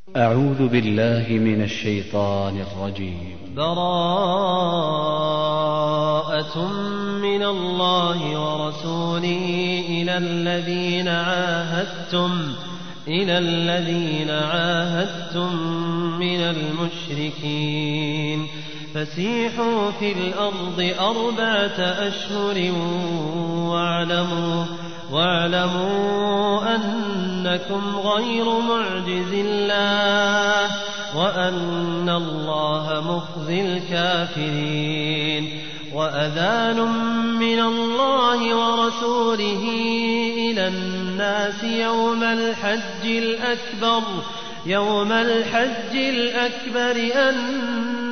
أعوذ بالله من الشيطان الرجيم. براءة من الله ورسوله إلى الذين عاهدتم من المشركين فسيحوا في الأرض 4 أشهر واعلموا أنكم غير معجز الله وأن الله مخزي الكافرين. وأذان من الله ورسوله إلى الناس يوم الحج الأكبر أن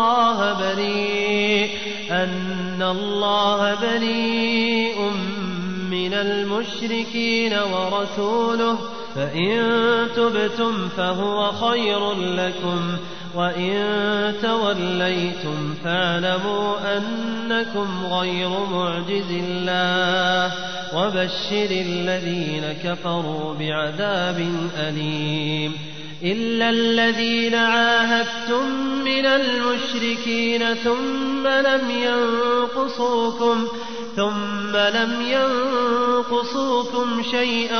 الله بريء من المشركين ورسوله فإن تبتم فهو خير لكم وإن توليتم فاعلموا أنكم غير معجز الله وبشر الذين كفروا بعذاب أليم. إلا الذين عاهدتم من المشركين ثم لم ينقصوكم شيئا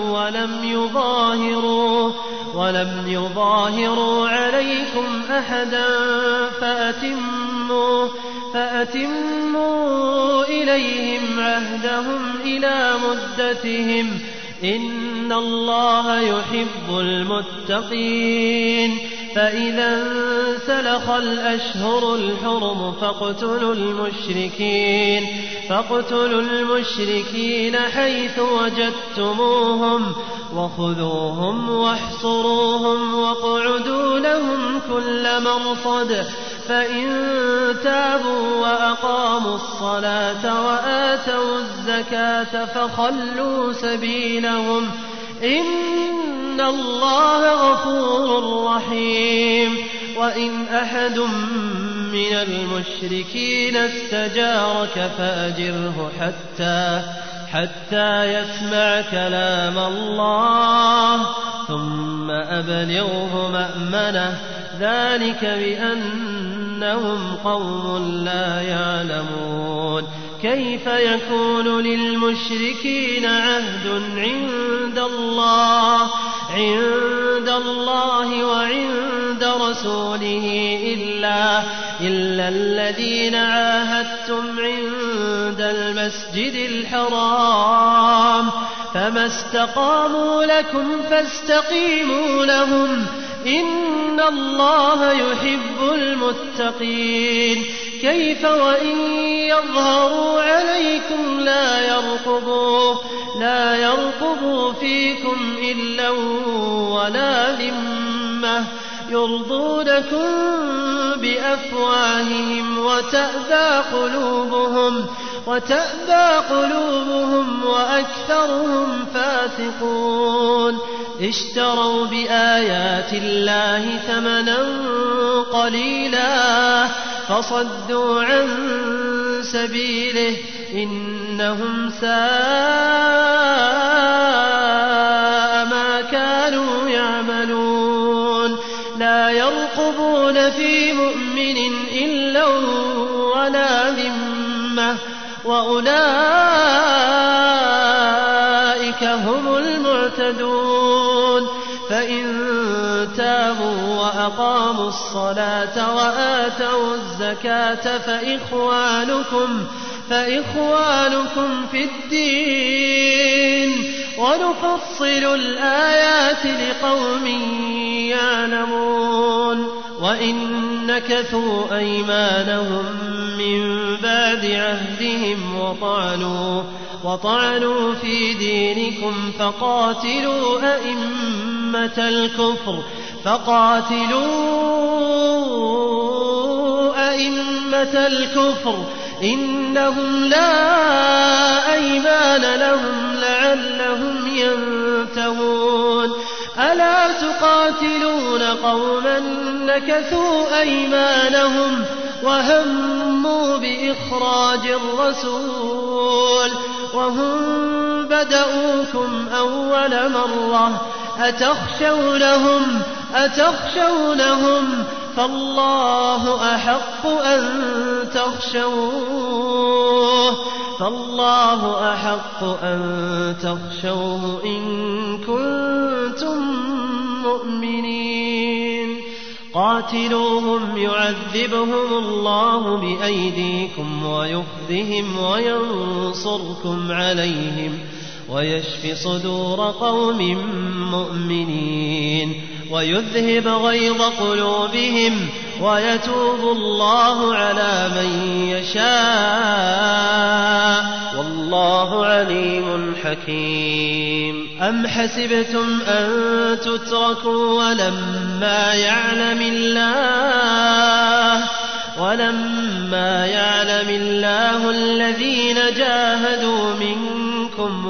ولم يظاهروا عليكم أحدا فأتموا إليهم عهدهم إلى مدتهم إن الله يحب المتقين. فإذا انسلخ الأشهر الحرم فاقتلوا المشركين حيث وجدتموهم وخذوهم واحصروهم واقعدوا لهم كل مرصد. فإن تابوا وأقاموا الصلاة وآتوا الزكاة فخلوا سبيلهم إن الله غفور رحيم. وإن أحد من المشركين استجارك فأجره حتى يسمع كلام الله ثم أبلغه مأمنه ذلك بأنهم قوم لا يعلمون. كيف يكون للمشركين عهد عند الله وعند رسوله إلا الذين عاهدتم عند المسجد الحرام فما استقاموا لكم فاستقيموا لهم إن الله يحب المتقين. كيف وإن يظهروا عليكم لا يرقبوا فيكم إلا ولا ذمة يرضونكم بأفواههم وتأبى قلوبهم وأكثرهم فاسقون. اشتروا بآيات الله ثمنا قليلا فصدوا عن سبيله إنهم ساء ما كانوا يعملون. لا يرقبون في مؤمن إلا ولا ذمة وأولئك هم المعتدون. فإن تابوا وأقاموا الصلاة وآتوا الزكاة فإخوانكم في الدين ونفصل الآيات لقوم يعلمون. وإن نكثوا أيمانهم من بعد عهدهم وطعنوا في دينكم فقاتلوا أئمة الكفر إنهم لا أيمان لهم لعلهم ينتهون. ألا تقاتلون قوما نكثوا أيمانهم وهموا بإخراج الرسول وهم بدؤوكم أول مرة أتخشونهم أتخشونهم فالله أحق أن تخشوه إن كنتم مؤمنين قاتلوهم يعذبهم الله بأيديكم ويخزهم وينصركم عليهم ويشف صدور قوم مؤمنين ويذهب غيظ قلوبهم ويتوب الله على من يشاء والله عليم حكيم أم حسبتم أن تتركوا ولما يعلم الله الذين جاهدوا منكم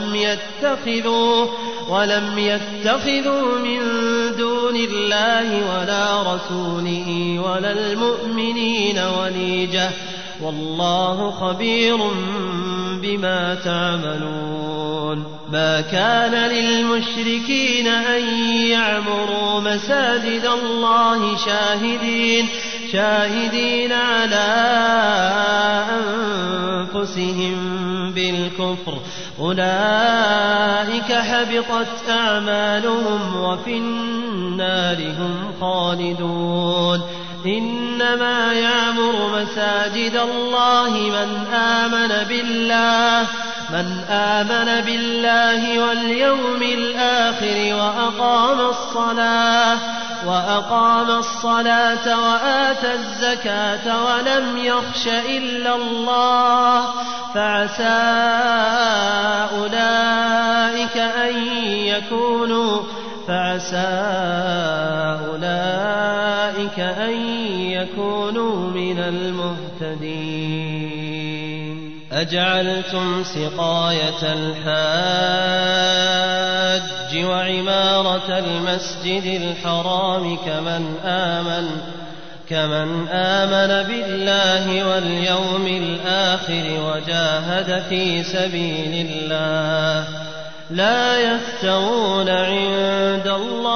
ولم يتخذوا من دون الله ولا رسوله ولا المؤمنين وليجة والله خبير بما تعملون ما كان للمشركين أن يعمروا مساجد الله شاهدين على أنفسهم بالكفر أولئك حبطت أعمالهم وفي النار هم خالدون إنما يعمر مساجد الله من آمن بالله واليوم الآخر وأقام الصلاة وآتى الزكاة ولم يخش إلا الله فعسى أولئك أن يكونوا من المهتدين أجعلتم سقاية الحاج وعمارة المسجد الحرام كمن آمن بالله واليوم الآخر وجاهد في سبيل الله لا يستوون عند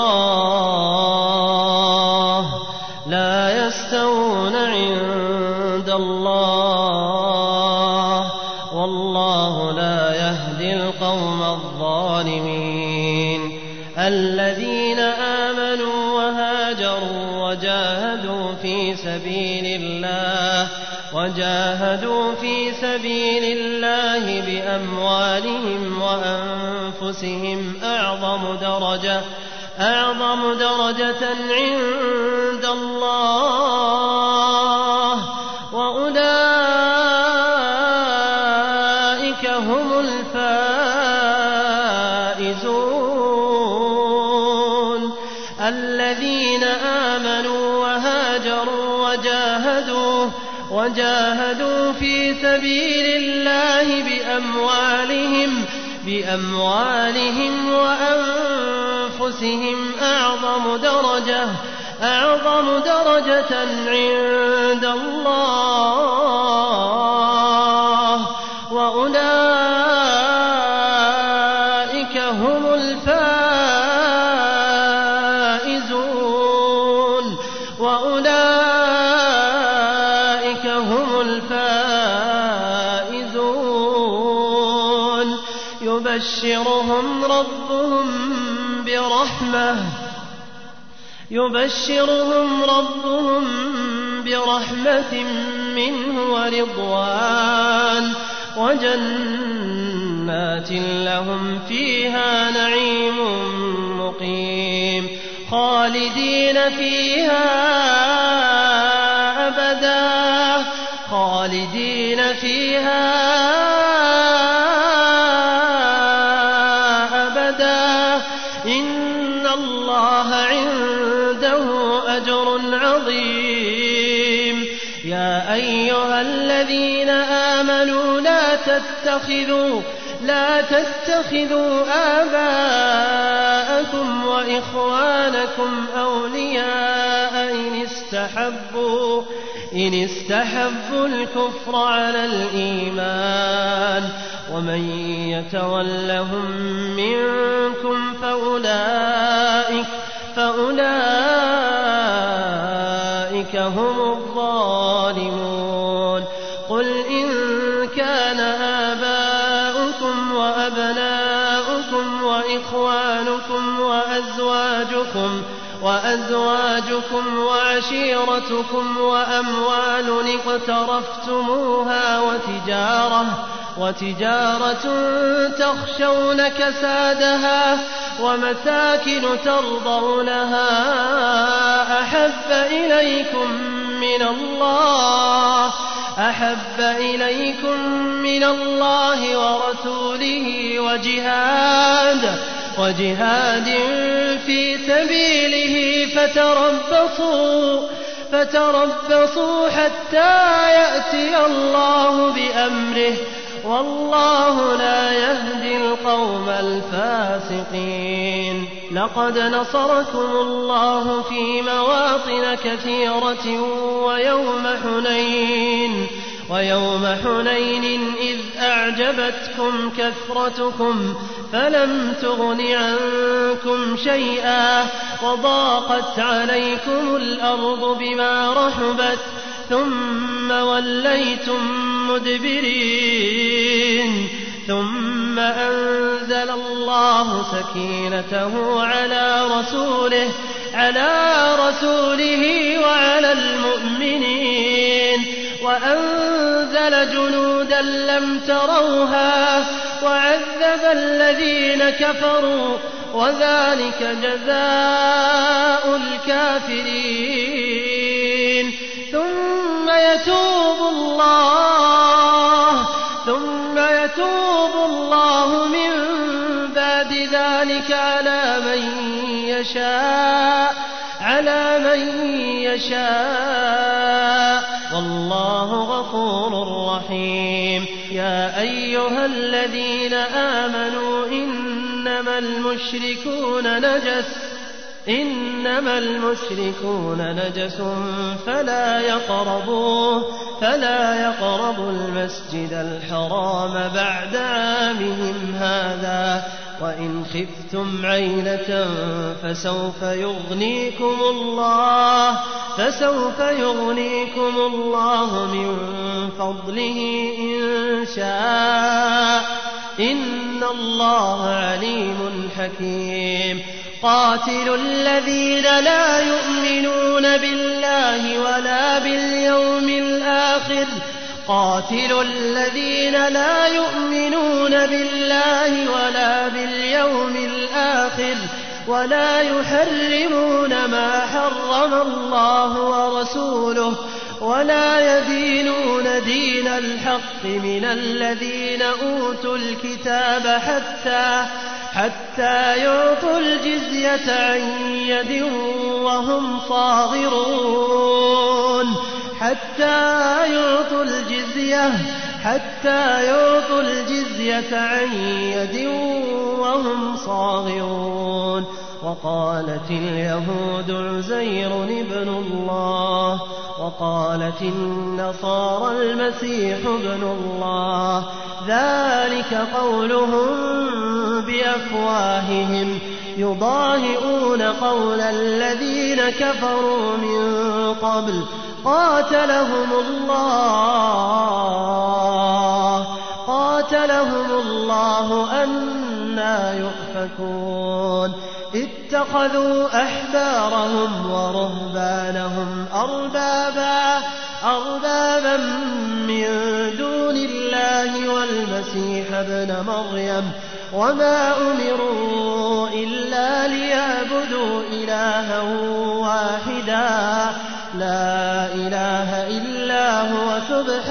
الله والله لا يهدي القوم الظالمين الذين آمنوا وهاجروا وجاهدوا في سبيل الله بأموالهم وأنفسهم أعظم درجة عند الله وأولئك هم الفائزون الذين آمنوا وهاجروا وجاهدوا في سبيل الله بأموالهم وأنفسهم أعظم درجة عند الله وأولئك هم الفائزون يبشرهم ربهم برحمة منه ورضوان وجنات لهم فيها نعيم مقيم خالدين فيها أبدا إن الله عنده أجر عظيم يا أيها الذين آمنوا لا تتخذوا آباءكم وإخوانكم أولياء إن استحبوا الكفر على الإيمان ومن فأولئك هم الظالمون. قل إن كان آباؤكم وأبناؤكم وإخوانكم وأزواجكم وعشيرتكم وأموال اقترفتموها وتجارة تخشون كسادها ومساكن ترضونها أحب إليكم من الله ورسوله وجهاد في سبيله فتربصوا حتى يأتي الله بأمره والله لا يهدي القوم الفاسقين. لقد نصركم الله في مواطن كثيرة ويوم حنين إذ أعجبتكم كثرتكم فلم تغن عنكم شيئا وضاقت عليكم الأرض بما رحبت ثم وليتم مدبرين. ثم أنزل الله سكينته على رسوله وعلى المؤمنين وأنزل جنودا لم تروها وعذب الذين كفروا وذلك جزاء الكافرين. ثم يتوب الله من بعد ذلك على من يشاء والله غفور رحيم. يا أيها الذين آمنوا إنما المشركون نجس فلا يقربوا المسجد الحرام بعد عامهم هذا وإن خفتم عيلة فسوف يغنيكم الله من فضله إن شاء إن الله عليم حكيم. قاتلوا الذين لا يؤمنون بالله ولا باليوم الآخر ولا يحرمون ما حرم الله ورسوله ولا يدينون دين الحق من الذين أوتوا الكتاب حتى يعطوا الجزية عن يد وهم صاغرون. حتى يعطوا الجزية عن يد وهم صاغرون. وقالت اليهود عزير ابن الله وقالت النصارى المسيح ابن الله ذلك قولهم بأفواههم يضاهئون قول الذين كفروا من قبل قاتلهم الله أنى يؤفكون. اتخذوا أحبارهم ورهبانهم أربابا من دون الله والمسيح ابن مريم وما أمروا إلا ليعبدوا إلها واحدا لا إله إلا هو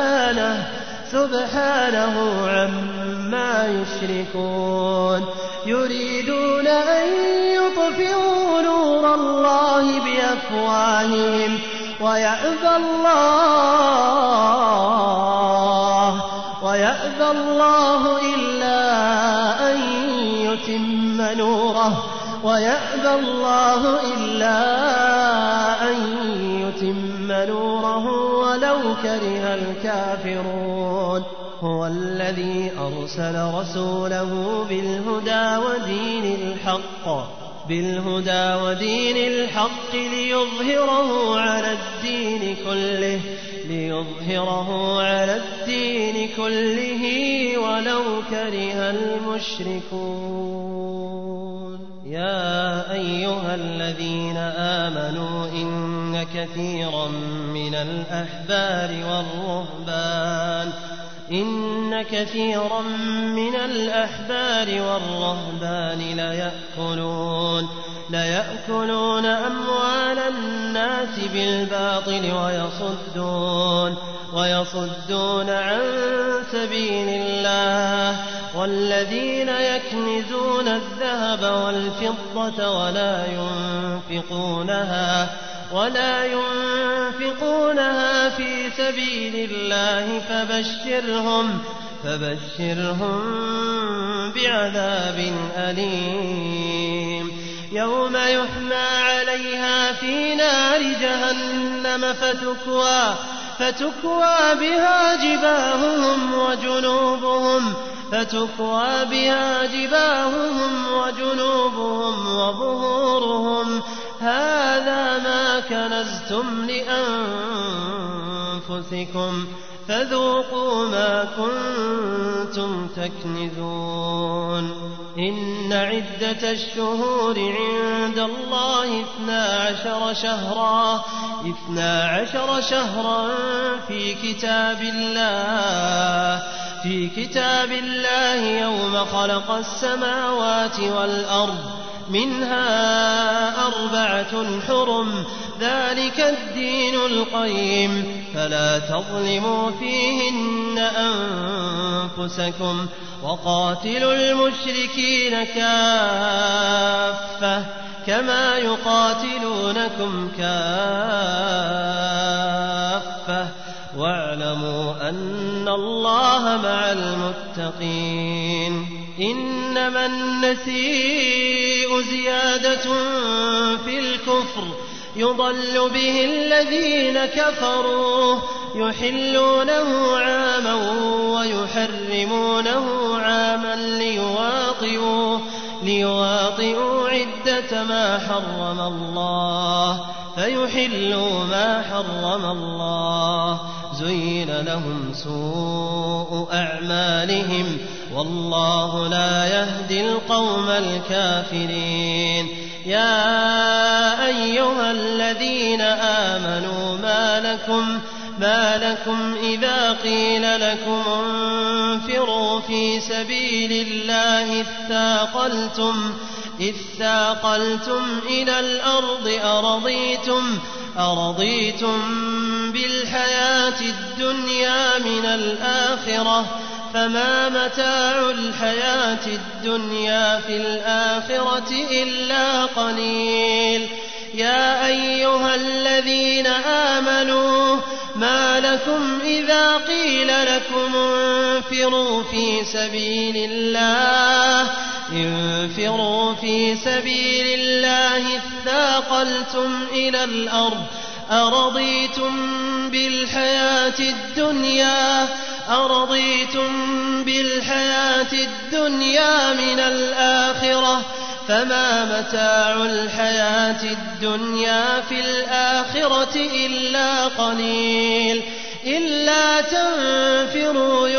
سبحانه عما يشركون. يريدون أن يطفئوا نور الله بأفواههم ويأبى الله إلا أن يتم نوره ولو كره الكافرون. هو الذي أرسل رسوله بالهدى ودين الحق بالهدى ودين الحق ليظهره على الدين كله ولو كره المشركون. يا أيها الذين آمنوا إن كثيرا من الأحبار والرهبان ليأكلون أموال الناس بالباطل ويصدون عن سبيل الله. والذين يكنزون الذهب والفضة ولا ينفقونها في سبيل الله فبشرهم بعذاب أليم. يوم يحمى عليها في نار جهنم فتكوى بها جباههم وجنوبهم وظهورهم هذا ما كنزتم لأنفسكم فذوقوا ما كنتم تكنزون. إن عدة الشهور عند الله 12 شهرا في كتاب الله يوم خلق السماوات والأرض منها 4 حرم ذلك الدين القيم فلا تظلموا فيهن أنفسكم وقاتلوا المشركين كافة كما يقاتلونكم كافة واعلموا أن الله مع المتقين. إنما النسيء زيادة في الكفر يضل به الذين كفروا يحلونه عاما ويحرمونه عاما ليواطئوا عدة ما حرم الله فيحلوا ما حرم الله. زين لهم سوء أعمالهم والله لا يهدي القوم الكافرين. يا أيها الذين آمنوا ما لكم إذا قيل لكم انفروا في سبيل الله إذ ثاقلتم إلى الأرض أرضيتم بالحياة الدنيا من الآخرة فما متاع الحياة الدنيا في الآخرة إلا قليل. يا أيها الذين آمنوا ما لكم إذا قيل لكم انفروا في سبيل الله اثاقلتم إلى الأرض أرضيتم بالحياة الدنيا من الآخرة فما متاع الحياة الدنيا في الآخرة إلا قليل. إلا تنفروا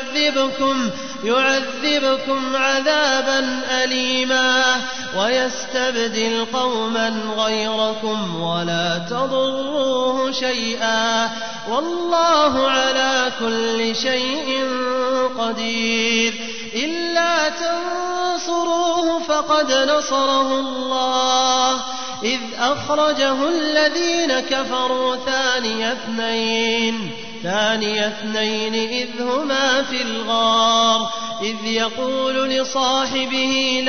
يعذبكم عذابا أليما ويستبدل قوما غيركم ولا تضروه شيئا والله على كل شيء قدير. إلا تنصروه فقد نصره الله إذ أخرجه الذين كفروا ثاني اثنين إذ هما في الغار إذ يقول لصاحبه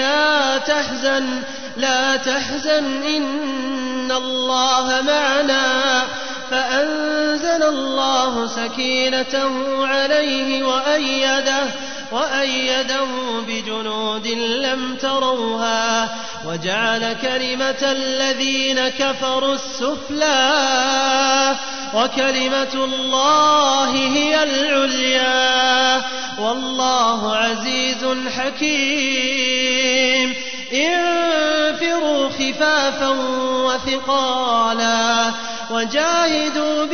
لا تحزن إن الله معنا فأنزل الله سكينته عليه وأيده بجنود لم تروها وجعل كلمة الذين كفروا السفلى وكلمة الله هي العليا والله عزيز حكيم. انفروا خفافا وثقالا وجاهدوا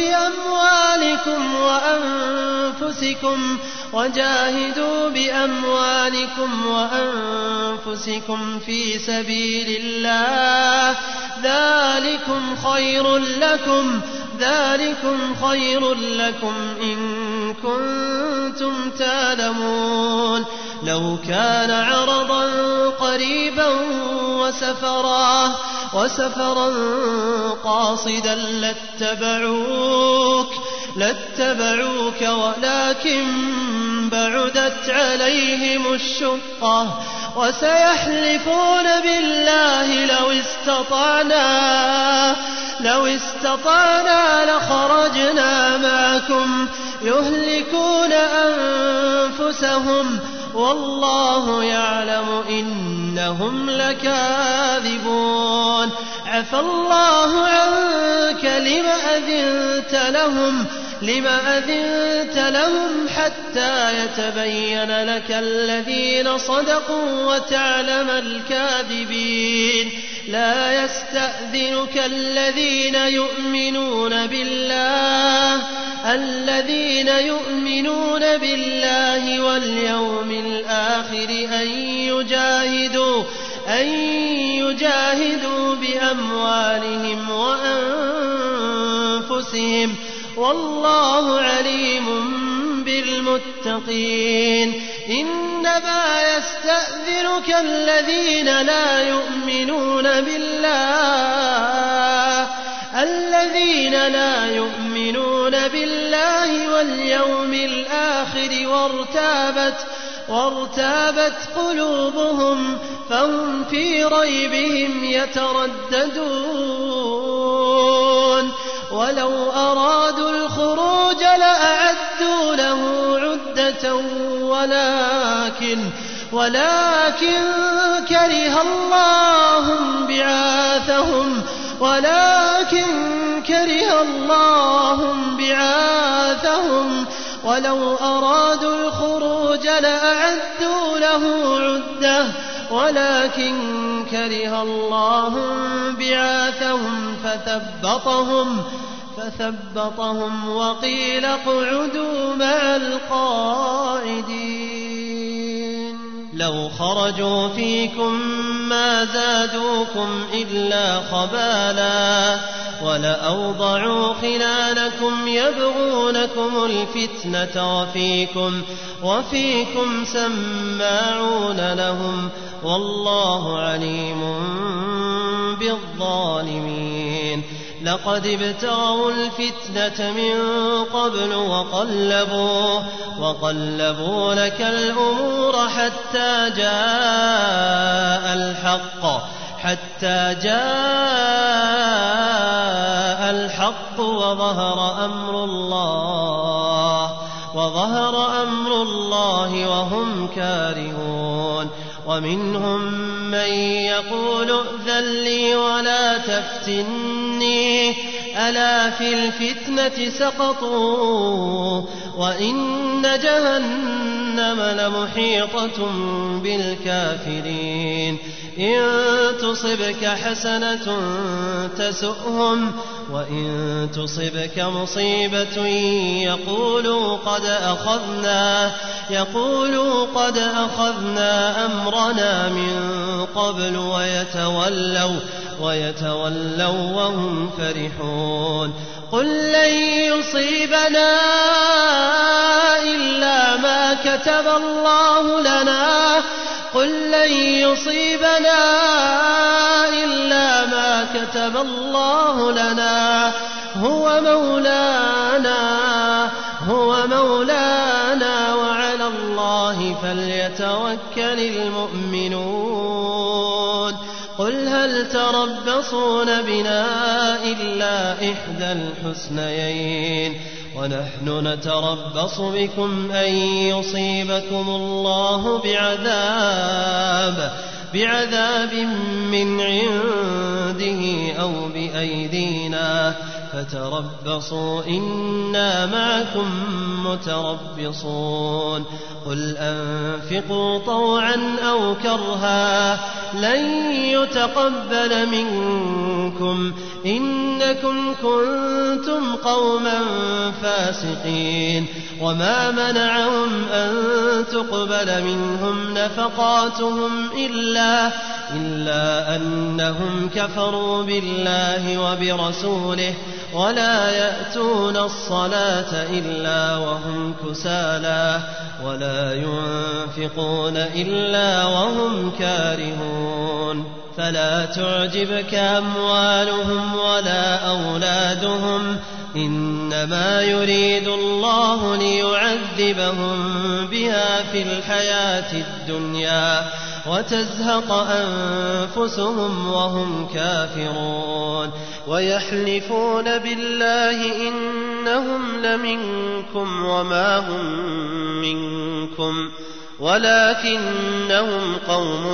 بأموالكم وأنفسكم في سبيل الله ذلكم خير لكم إن كنتم تعلمون. لو كان عرضا قريبا وسفرا قاصدا لاتبعوك ولكن بعدت عليهم الشقة وسيحلفون بالله لو استطعنا لخرجنا معكم يهلكون أنفسهم والله يعلم إنهم لكاذبون. عفى الله عنك لما أذنت لهم حتى يتبين لك الذين صدقوا وتعلم الكاذبين. لا يستأذنك الذين يؤمنون بالله واليوم الآخر أن يجاهدوا بأموالهم وأنفسهم والله عليم بالمتقين. إنما يستأذنك الذين لا يؤمنون بالله واليوم الآخر وارتابت قلوبهم فهم في ريبهم يترددون. ولو أرادوا الخروج لأعدوا له عدة ولكن كره الله بعاثهم ولو أرادوا الخروج لأعدوا له عدة ولكن كره الله بعاثهم فثبطهم وقيل اقعدوا مع القاعدين. لو خرجوا فيكم ما زادوكم إلا خبالا ولأوضعوا خلالكم يبغونكم الفتنة وفيكم سماعون لهم والله عليم بالظالمين. لقد ابتغوا الفتنة من قبل وقلبوا لك الأمور حتى جاء الحق وظهر أمر الله وهم كارهون. ومنهم من يقول ائذن لي ولا تفتني ألا في الفتنة سقطوا وإن جهنم لمحيطة بالكافرين. إن تصبك حسنة تسؤهم وإن تصبك مصيبة يقولوا قد أخذنا أمرنا من قبل ويتولوا وهم فرحون. قل لن يصيبنا إلا ما كتب الله لنا هو مولانا وعلى الله فليتوكل المؤمنون. قل هل تربصون بنا إلا إحدى الحسنيين ونحن نتربص بكم أن يصيبكم الله بعذاب من عنده أو بأيدينا فتربصوا إنا معكم متربصون قل أنفقوا طوعا أو كرها لن يتقبل منكم إنكم كنتم قوما فاسقين وما منعهم أن تقبل منهم نفقاتهم إلا أنهم كفروا بالله وبرسوله ولا يأتون الصلاة إلا وهم كسالى ولا ينفقون إلا وهم كارهون فلا تعجبك أموالهم ولا أولادهم إنما يريد الله ليعذبهم بها في الحياة الدنيا وتزهق أنفسهم وهم كافرون ويحلفون بالله إنهم لمنكم وما هم منكم ولكنهم قوم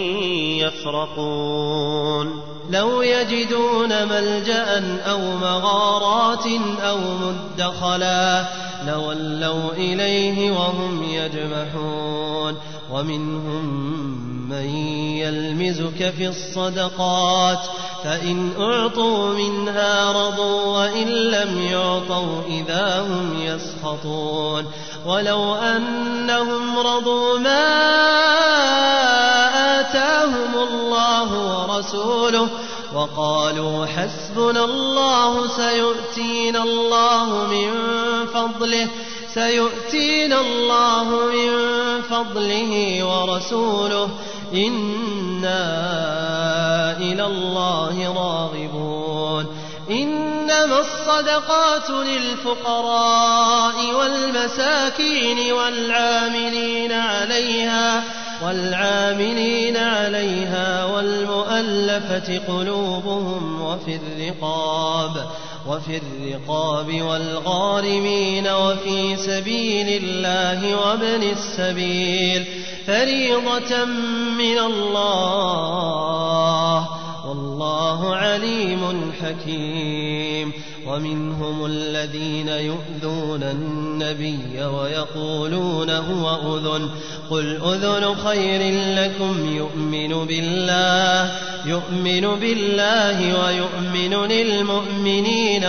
يفرقون لو يجدون ملجأ أو مغارات أو مدخلا لولوا إليه وهم يجمحون ومنهم من يلمزك في الصدقات فإن أعطوا منها رضوا وإن لم يعطوا إذا هم يسخطون ولو أنهم رضوا ما آتاهم الله ورسوله وقالوا حسبنا الله سيؤتينا الله من فضله ورسوله إنا إلى الله راغبون إنما الصدقات للفقراء والمساكين والعاملين عليها والمؤلفة قلوبهم وفي الرقاب والغارمين وفي سبيل الله وابن السبيل فريضة من الله والله عليم حكيم ومنهم الذين يؤذون النبي ويقولون هو أذن قل أذن خير لكم يؤمن بالله ويؤمن للمؤمنين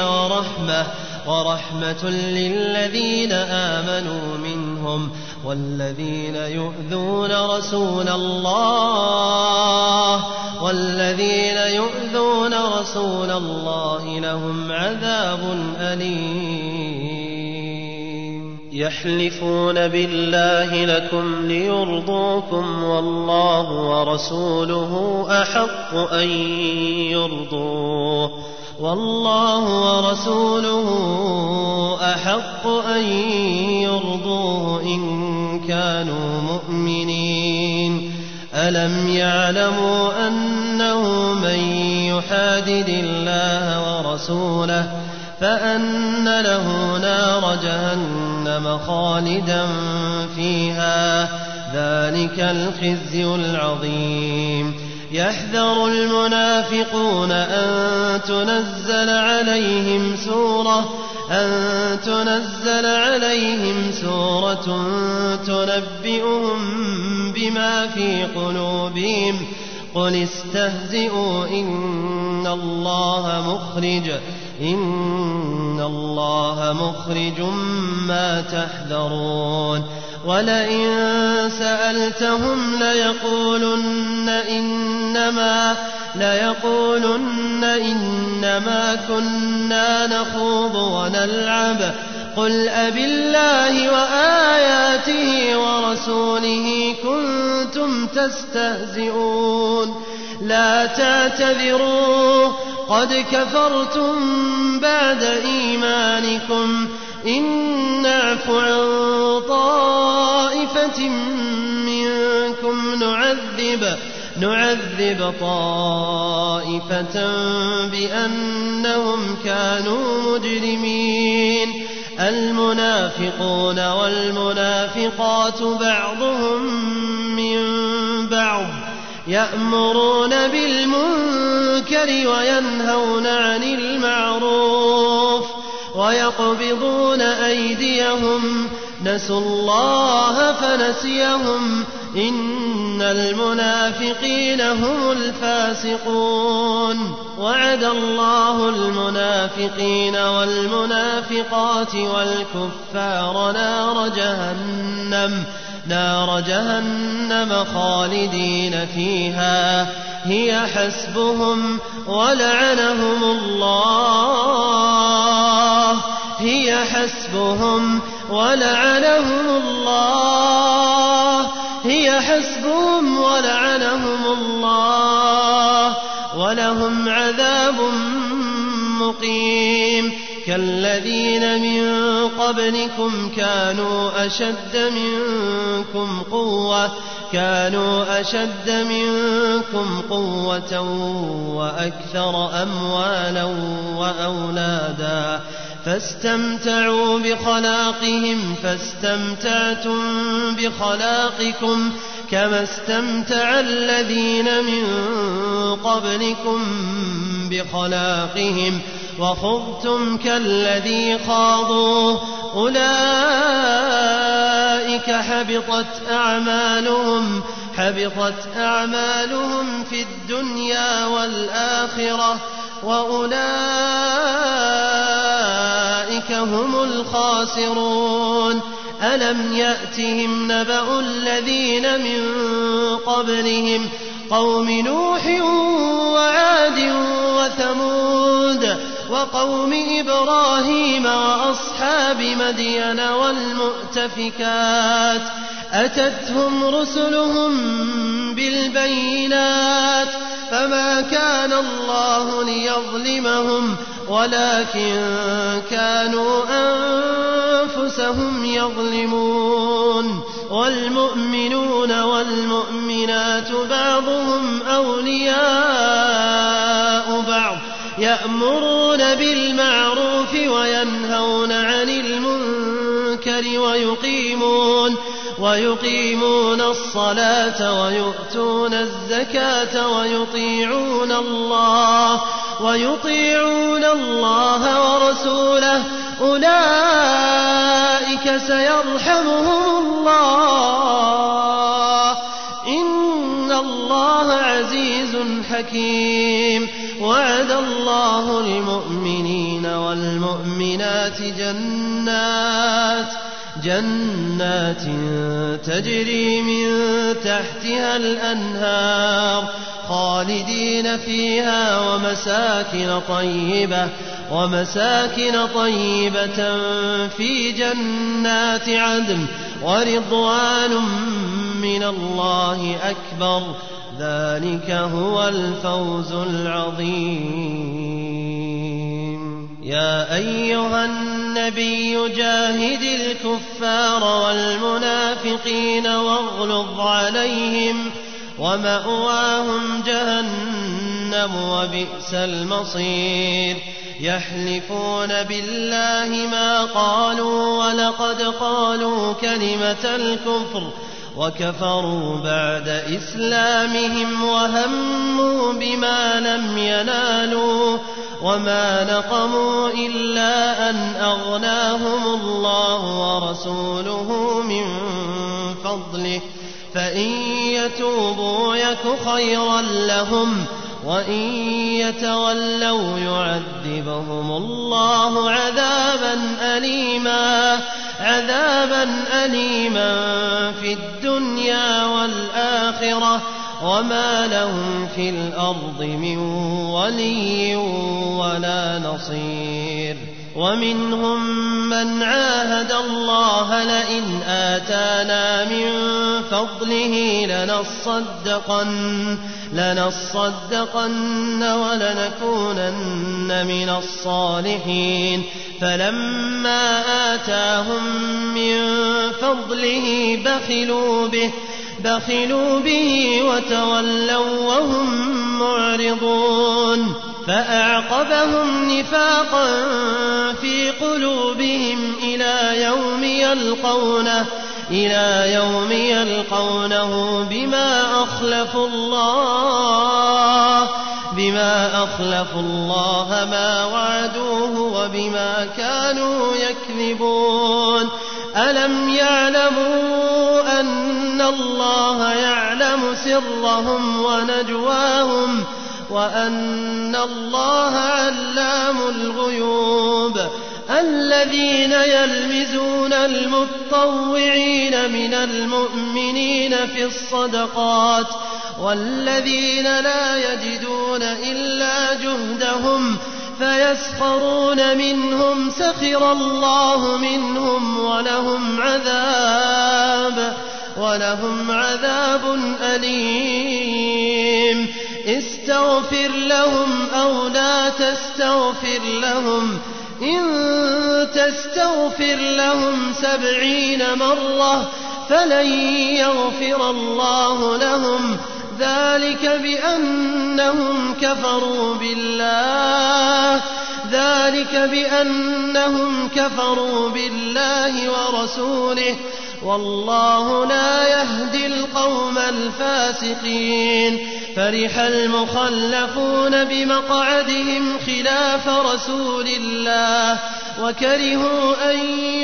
ورحمة للذين آمنوا منهم والذين يؤذون رسول الله لهم عذاب أليم يحلفون بالله لكم ليرضوكم والله ورسوله أحق أن يرضوه إن كانوا مؤمنين ألم يعلموا أنه من يحادد الله ورسوله فأن له نار جهنم خالدا فيها ذلك الخزي العظيم يحذر المنافقون أن تنزل عليهم سورة تنبئهم بما في قلوبهم قل استهزئوا إن الله مخرج ما تحذرون ولئن سألتهم ليقولن إنما كنا نخوض ونلعب قل أبالله وآياته ورسوله كنتم تستهزئون لا تعتذروا قد كفرتم بعد إيمانكم إن نعف عن طائفة منكم نعذب طائفة بأنهم كانوا مجرمين المنافقون والمنافقات بعضهم من بعض يأمرون بالمنكر وينهون عن المعروف ويقبضون أيديهم نسوا الله فنسيهم إن المنافقين هم الفاسقون وعد الله المنافقين والمنافقات والكفار نار جهنم خالدين فيها هي حسبهم ولعنهم الله ولهم عذاب مقيم كالذين من قبلكم كانوا أشد منكم قوة وأكثر أموالا وأولادا فاستمتعوا بخلاقهم فاستمتعتم بخلاقكم كما استمتع الذين من قبلكم بخلاقهم وخضتم كالذي خاضوا أولئك حبطت أعمالهم في الدنيا والآخرة وأولئك هم الخاسرون ألم يأتهم نبأ الذين من قبلهم قوم نوح وعاد وثمود وقوم إبراهيم وأصحاب مدين والمؤتفكات أتتهم رسلهم بالبينات فما كان الله ليظلمهم ولكن كانوا أنفسهم يظلمون والمؤمنون والمؤمنات بعضهم أولياء بعض يأمرون بالمعروف وينهون عن المنكر ويقيمون الصلاة ويؤتون الزكاة ويطيعون الله ورسوله أولئك سيرحمهم الله إن الله عزيز حكيم وعد الله المؤمنين والمؤمنات جنات تجري من تحتها الأنهار خالدين فيها ومساكن طيبة في جنات عدن ورضوان من الله أكبر ذلك هو الفوز العظيم يا أيها النبي جاهد الكفار والمنافقين واغلظ عليهم ومأواهم جهنم وبئس المصير يحلفون بالله ما قالوا ولقد قالوا كلمة الكفر وكفروا بعد إسلامهم وهموا بما لم ينالوا وما نقموا إلا أن أغناهم الله ورسوله من فضله فإن يتوبوا يك خيرا لهم وإن يتولوا يعذبهم الله عذابا أليما في الدنيا والآخرة وما لهم في الأرض من ولي ولا نصير ومنهم من عاهد الله لئن آتانا من فضله لنصدقن ولنكونن من الصالحين فلما آتاهم من فضله بخلوا به وتولوا وهم معرضون فأعقبهم نفاقا في قلوبهم إلى إلى يوم يلقونه بما أخلفوا الله ما وعدوه وبما كانوا يكذبون. ألم يعلموا أن الله يعلم سرهم ونجواهم وأن الله علام الغيوب. الذين يلمزون المطوعين من المؤمنين في الصدقات والذين لا يجدون إلا جهدهم فيسخرون منهم سخر الله منهم ولهم عذاب أليم. استغفر لهم أو لا تستغفر لهم إن تستغفر لهم 70 مرة فلن يغفر الله لهم ذلك بأنهم كفروا بالله ورسوله والله لا يهدي القوم الفاسقين. فرح المخلفون بمقعدهم خلاف رسول الله وكرهوا أن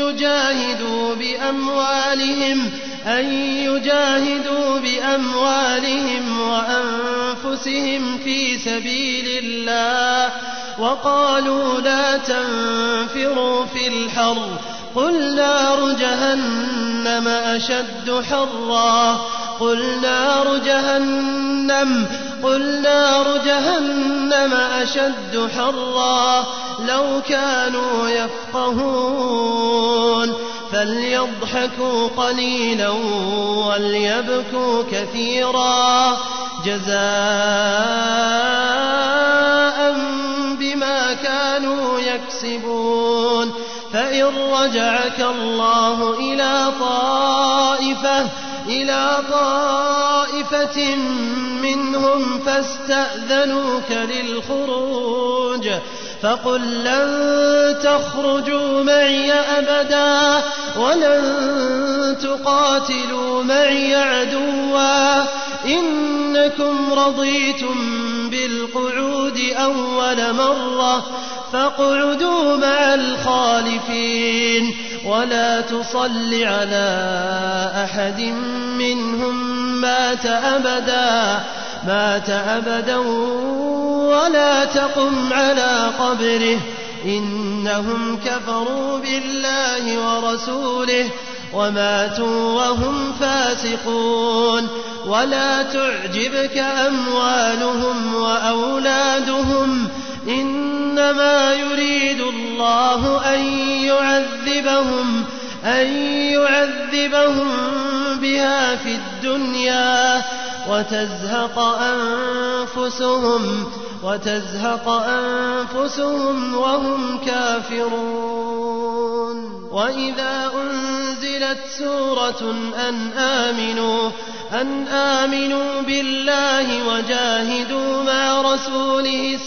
يجاهدوا بأموالهم وأنفسهم في سبيل الله وقالوا لا تنفروا في الحر قل نار جهنم أشد حرا لو كانوا يفقهون. فليضحكوا قليلا وليبكوا كثيرا جزاء بما كانوا يكسبون. فإن رجعك الله إلى طائفة منهم فاستأذنوك للخروج فقل لن تخرجوا معي أبدا ولن تقاتلوا معي عدوا إنكم رضيتم بالقعود أول مرة فاقعدوا مع الخالفين ولا تصل على أحد منهم مات أبدا ولا تقم على قبره إنهم كفروا بالله ورسوله وماتوا وهم فاسقون. ولا تعجبك أموالهم وأولادهم إنما يريد الله أن يعذبهم بها في الدنيا وتزهق أنفسهم وهم كافرون. وإذا أنزلت سورة أن آمنوا بالله وجاهدوا مع رسوله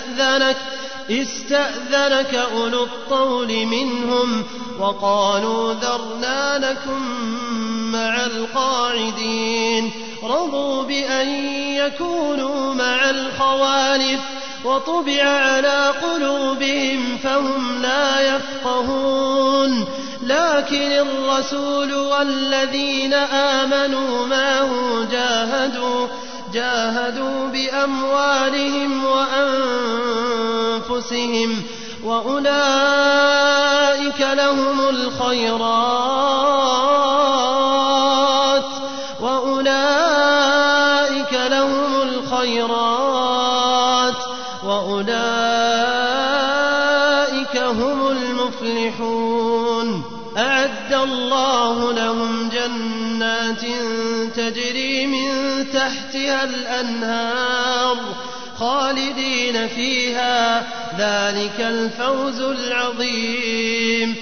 استأذنك أولو الطول منهم وقالوا ذرنا لكم مع القاعدين. رضوا بأن يكونوا مع الخوالف وطبع على قلوبهم فهم لا يفقهون. لكن الرسول والذين آمنوا معه جاهدوا بأموالهم وأنفسهم وأولئك لهم الخيرات وأولئك هم المفلحون. أعد الله لهم جنات تجري من تحتها الأنهار خالدين فيها ذلك الفوز العظيم.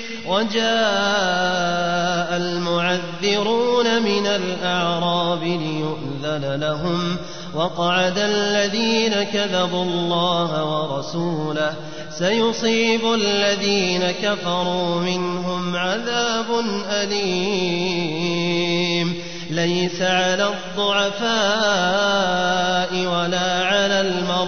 وجاء المعذرون من الأعراب ليؤذن لهم وقعد الذين كذبوا الله ورسوله سيصيب الذين كفروا منهم عذاب أليم ليس على الضعفاء ولا على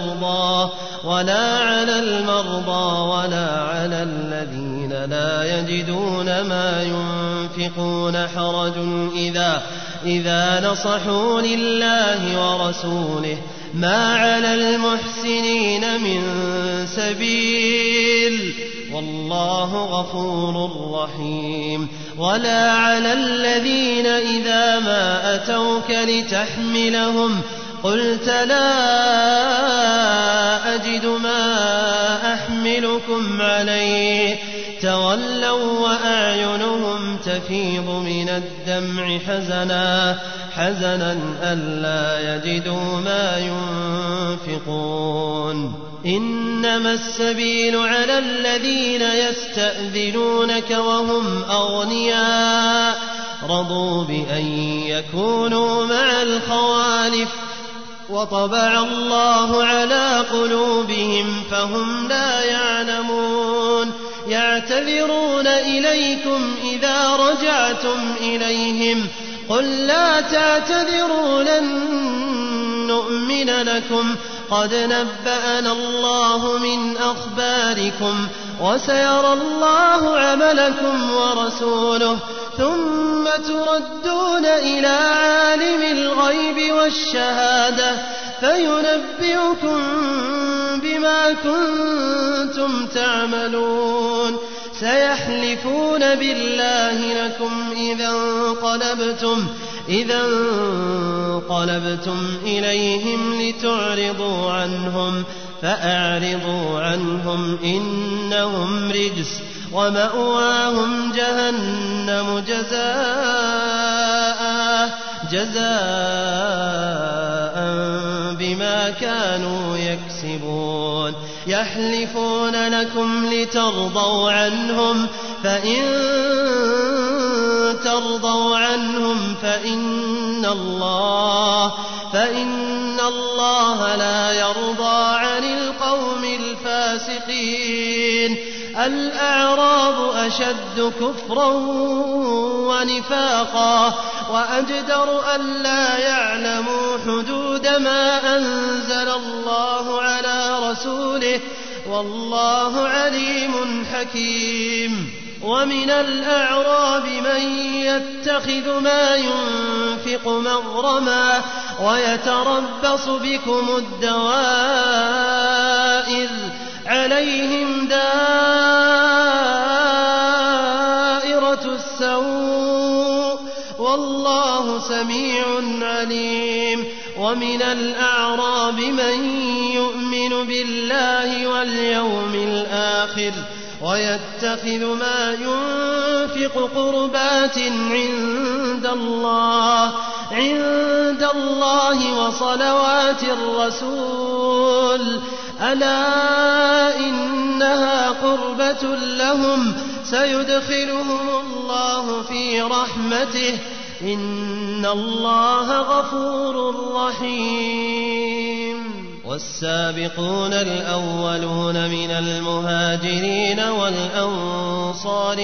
المرضى ولا على الذين لا يجدون ما ينفقون حرج إذا نصحوا لله ورسوله ما على المحسنين من سبيل والله غفور رحيم ولا على الذين إذا ما أتوك لتحملهم قلت لا أجد ما أحملكم عليه تولوا وأعينهم تفيض من الدمع حزنا ألا يجدوا ما ينفقون إنما السبيل على الذين يستأذنونك وهم أغنياء رضوا بأن يكونوا مع الخوالف وطبع الله على قلوبهم فهم لا يعلمون يعتذرون إليكم إذا رجعتم إليهم قل لا تعتذروا لن نؤمن لكم قد نبأنا الله من أخباركم وسيرى الله عملكم ورسوله ثم تردون إلى عالم الغيب والشهادة فينبئكم بما كنتم تعملون سيحلفون بالله لكم إذا انقلبتم إليهم لتعرضوا عنهم فأعرضوا عنهم إنهم رجس ومأواهم جهنم جزاء بما كانوا يكسبون يحلفون لكم لترضوا عنهم فإن ترضوا عنهم فإن الله لا يرضى عن القوم الفاسقين الأعراب أشد كفرا ونفاقا وأجدر ألا يعلموا حدود ما أنزل الله على رسوله والله عليم حكيم ومن الأعراب من يتخذ ما ينفق مغرما ويتربص بكم الدوائر عليهم دائرة السوء والله سميع عليم ومن الأعراب من يؤمن بالله واليوم الآخر ويتخذ ما ينفق قربات عند الله وصلوات الرسول ألا إنها قربة لهم سيدخلهم الله في رحمته إن الله غفور رحيم والسابقون الأولون من المهاجرين والأنصار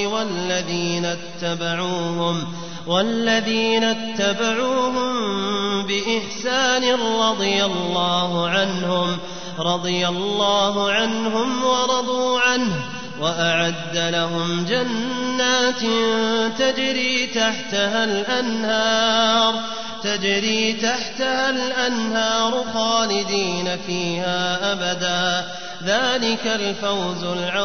والذين اتبعوهم بإحسان رضي الله عنهم ورضوا عنه وأعد لهم جنات تجري تحتها الأنهار خالدين فيها أبدا ذلك الفوز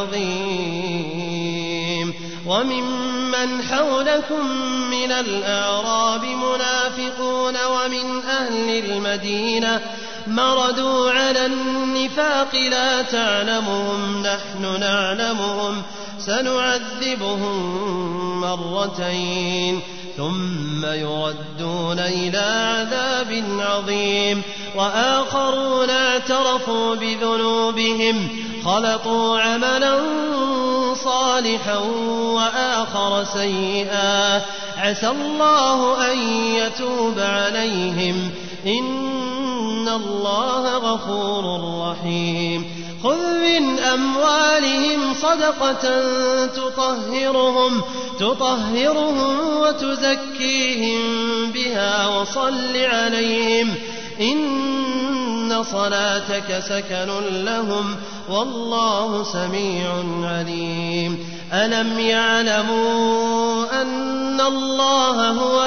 العظيم وممن حولكم من الأعراب منافقون ومن أهل المدينة مردوا على النفاق لا تعلمهم نحن نعلمهم سنعذبهم مرتين ثم يردون إلى عذاب عظيم وآخرون اعترفوا بذنوبهم خلطوا عملا صالحا وآخر سيئا عسى الله أن يتوب عليهم إن إن الله غفور رحيم خذ من أموالهم صدقة تطهرهم وتزكيهم بها وصل عليهم إن صلاتك سكن لهم والله سميع عليم ألم يعلموا أن الله هو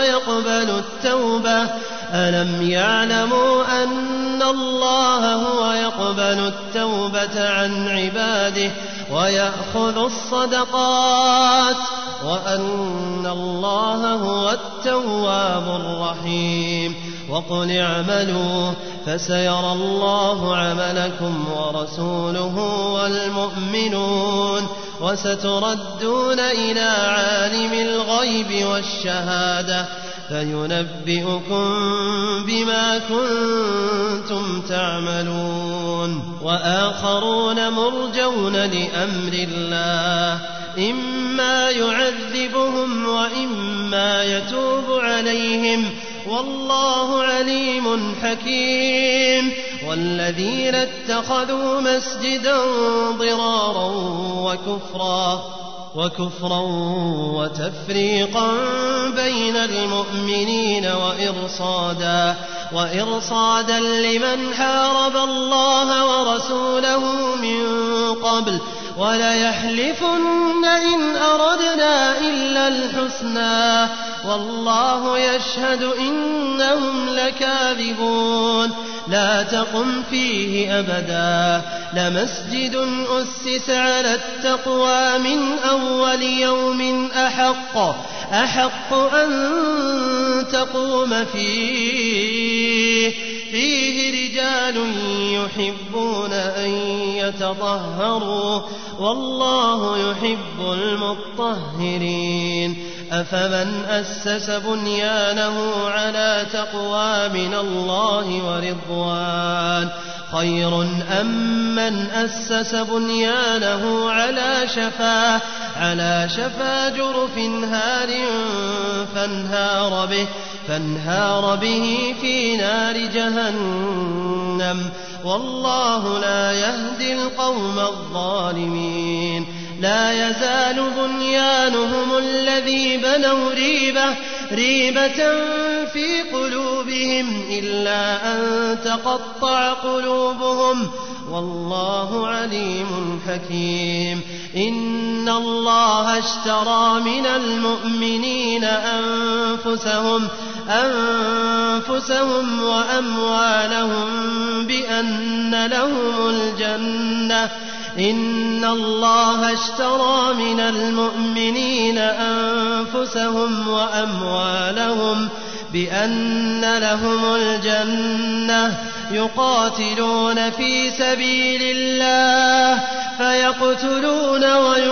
يقبل التوبة عن عباده ويأخذ الصدقات وأن الله هو التواب الرحيم وقل اعملوا فسيرى الله عملكم ورسوله والمؤمنون وستردون إلى عالم الغيب والشهادة فينبئكم بما كنتم تعملون وآخرون مرجون لأمر الله إما يعذبهم وإما يتوب عليهم والله عليم حكيم والذين اتخذوا مسجدا ضرارا وكفرا وتفريقا بين المؤمنين وإرصادا لمن حارب الله ورسوله من قبل وليحلفن إن أردنا إلا الحسنى والله يشهد إنهم لكاذبون لا تقم فيه أبدا لمسجد أسس على التقوى من أول يوم أحق أن تقوم فيه رجال يحبون أن يتطهروا والله يحب المطهرين أفمن أسس بنيانه على تقوى من الله ورضوان خير أم من أسس بنيانه على شفا جرف هار فانهار به في نار جهنم والله لا يهدي القوم الظالمين لا يزال بنيانهم الذي بنوا ريبة في قلوبهم إلا أن تقطع قلوبهم والله عليم حكيم إن الله اشترى من المؤمنين أنفسهم وأموالهم بأن لهم الجنة إن الله اشترى من المؤمنين أنفسهم وأموالهم بأن لهم الجنة يقاتلون في سبيل الله فيقتلون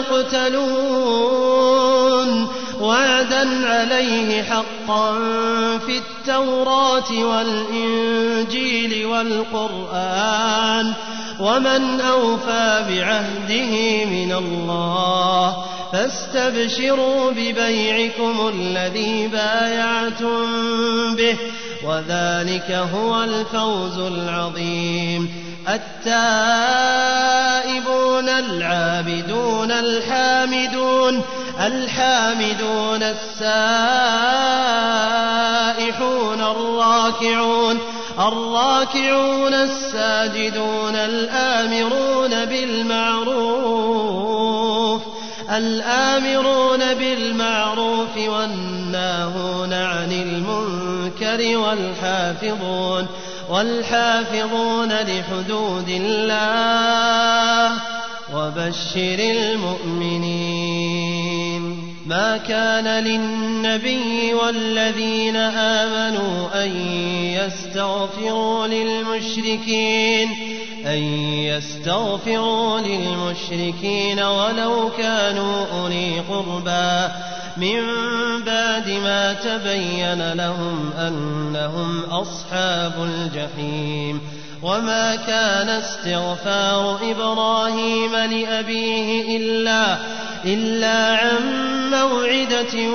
ويقتلون وعدا عليه حقا في التوراة والإنجيل والقرآن ومن أوفى بعهده من الله فاستبشروا ببيعكم الذي بايعتم به وذلك هو الفوز العظيم التائبون العابدون الحامدون السائحون الراكعون الساجدون الآمرون بالمعروف والناهون عن المنكر والحافظون لحدود الله وبشر المؤمنين ما كان للنبي والذين آمنوا أن يستغفروا للمشركين ولو كانوا أولي قربى من بعد ما تبين لهم أنهم أصحاب الجحيم وما كان استغفار إبراهيم لأبيه إلا عن موعدة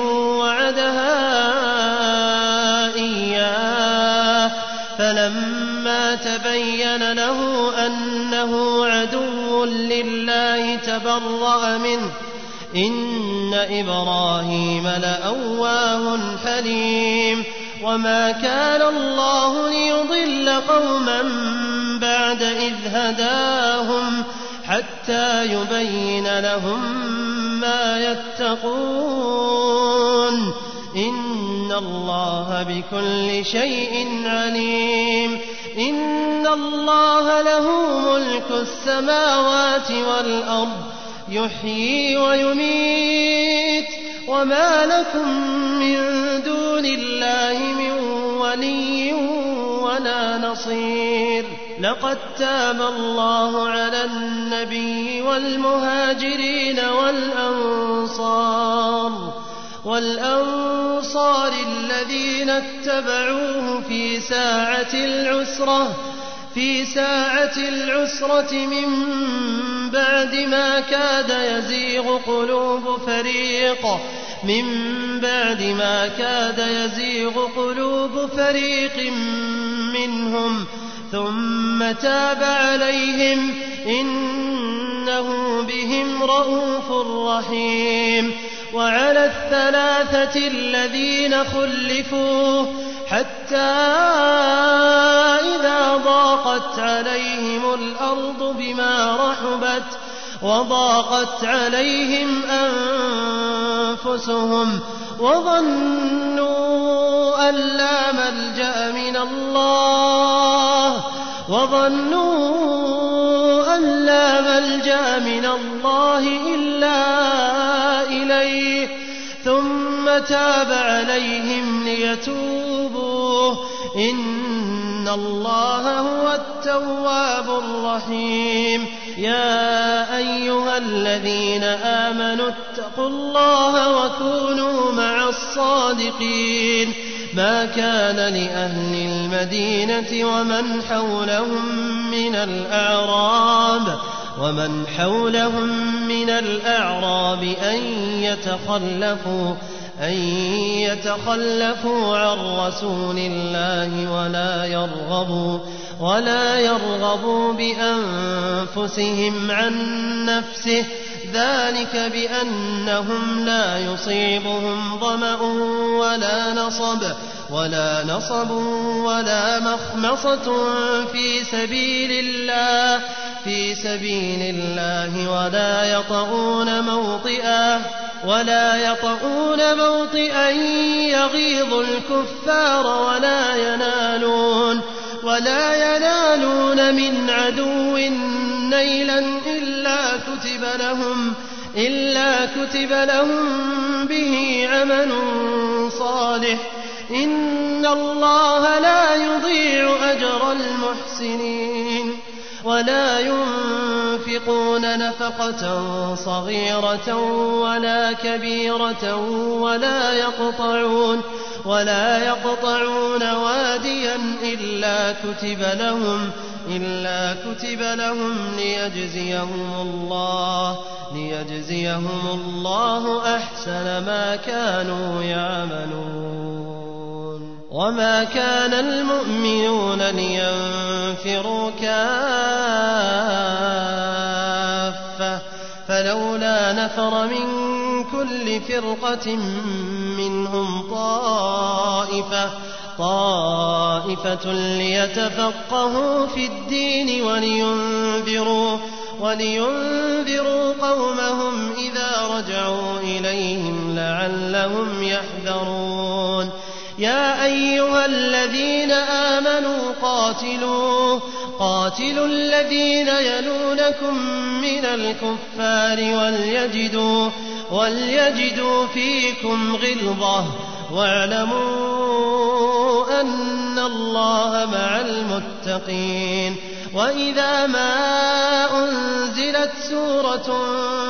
وعدها إياه فلما تبين له أنه عدو لله تبرأ منه إن إبراهيم لأواه حليم وما كان الله ليضل قوما بعد إذ هداهم حتى يبين لهم ما يتقون إن الله بكل شيء عليم إن الله له ملك السماوات والأرض يحيي ويميت وما لكم من دون الله من ولي ولا نصير لقد تاب الله على النبي والمهاجرين والأنصار الذين اتبعوه في ساعة العسرة من بعد ما كاد يزيغ قلوب فريق منهم ثم تاب عليهم إنه بهم رءوف رحيم وعلى الثلاثة الذين خلفوا حتى إذا ضاقت عليهم الأرض بما رحبت وضاقت عليهم أنفسهم وظنوا أن لا ملجأ من الله إلا إليه ثم تاب عليهم ليتوبوا إن الله هو التواب الرحيم يا أيها الذين آمنوا اتقوا الله وكونوا مع الصادقين ما كان لأهل المدينة ومن حولهم من الأعراب أن يتخلفوا عن رسول الله ولا يرغبوا بأنفسهم عن نفسه ذلك بأنهم لا يصيبهم ظمأ ولا نصب ولا مخمصة في سبيل الله ولا يطؤون موطئا يغيظ الكفار ولا ينالون من عدو نيلا إلا كتب لهم به عمل صالح إن الله لا يضيع أجر المحسنين ولا ينفقون نفقة صغيرة ولا كبيرة ولا يقطعون واديا إلا كتب لهم ليجزيهم الله أحسن ما كانوا يعملون وما كان المؤمنون لينفروا كافة فلولا نفر من كل فرقة منهم طائفة ليتفقهوا في الدين ولينذروا قومهم إذا رجعوا إليهم لعلهم يحذرون يا أيها الذين آمنوا قاتلوا الذين يلونكم من الكفار وليجدوا فيكم غلظة واعلموا أن الله مع المتقين وإذا ما أنزلت سورة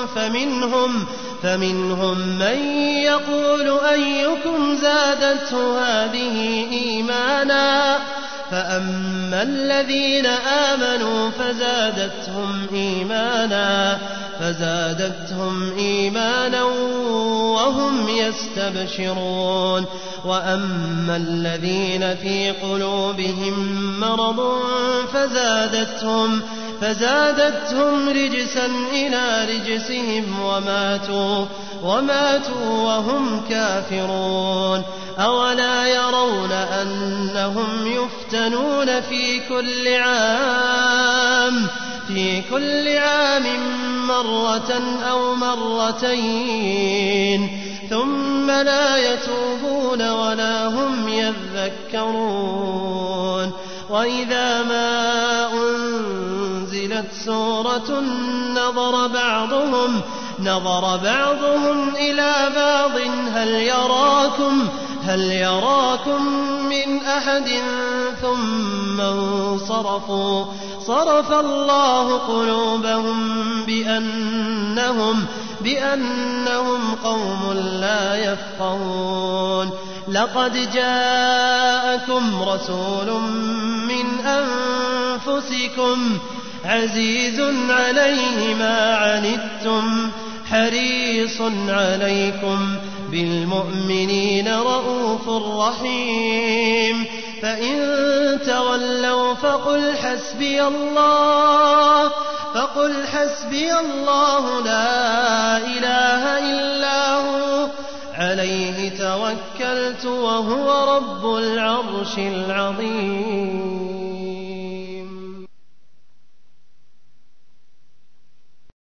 فمنهم من يقول أيكم زادته هذه إيمانا فأما الذين آمنوا فزادتهم إيمانا وهم يستبشرون وأما الذين في قلوبهم مرض فزادتهم رجسا إلى رجسهم وماتوا وهم كافرون أولا يرون أنهم يفتنون في كل عام مرة أو مرتين ثم لا يتوبون ولا هم يذكرون وإذا ما أنزلت سورة نظر بعضهم إلى بعض هل يراكم من أحد ثم انصرفوا صرف الله قلوبهم بأنهم قوم لا يفقهون لقد جاءكم رسول من أنفسكم عزيز عليه ما عنتم حريص عليكم بالمؤمنين رءوف رحيم فإن تولوا فقل حسبي الله لا إله إلا هو عليه توكلت وهو رب العرش العظيم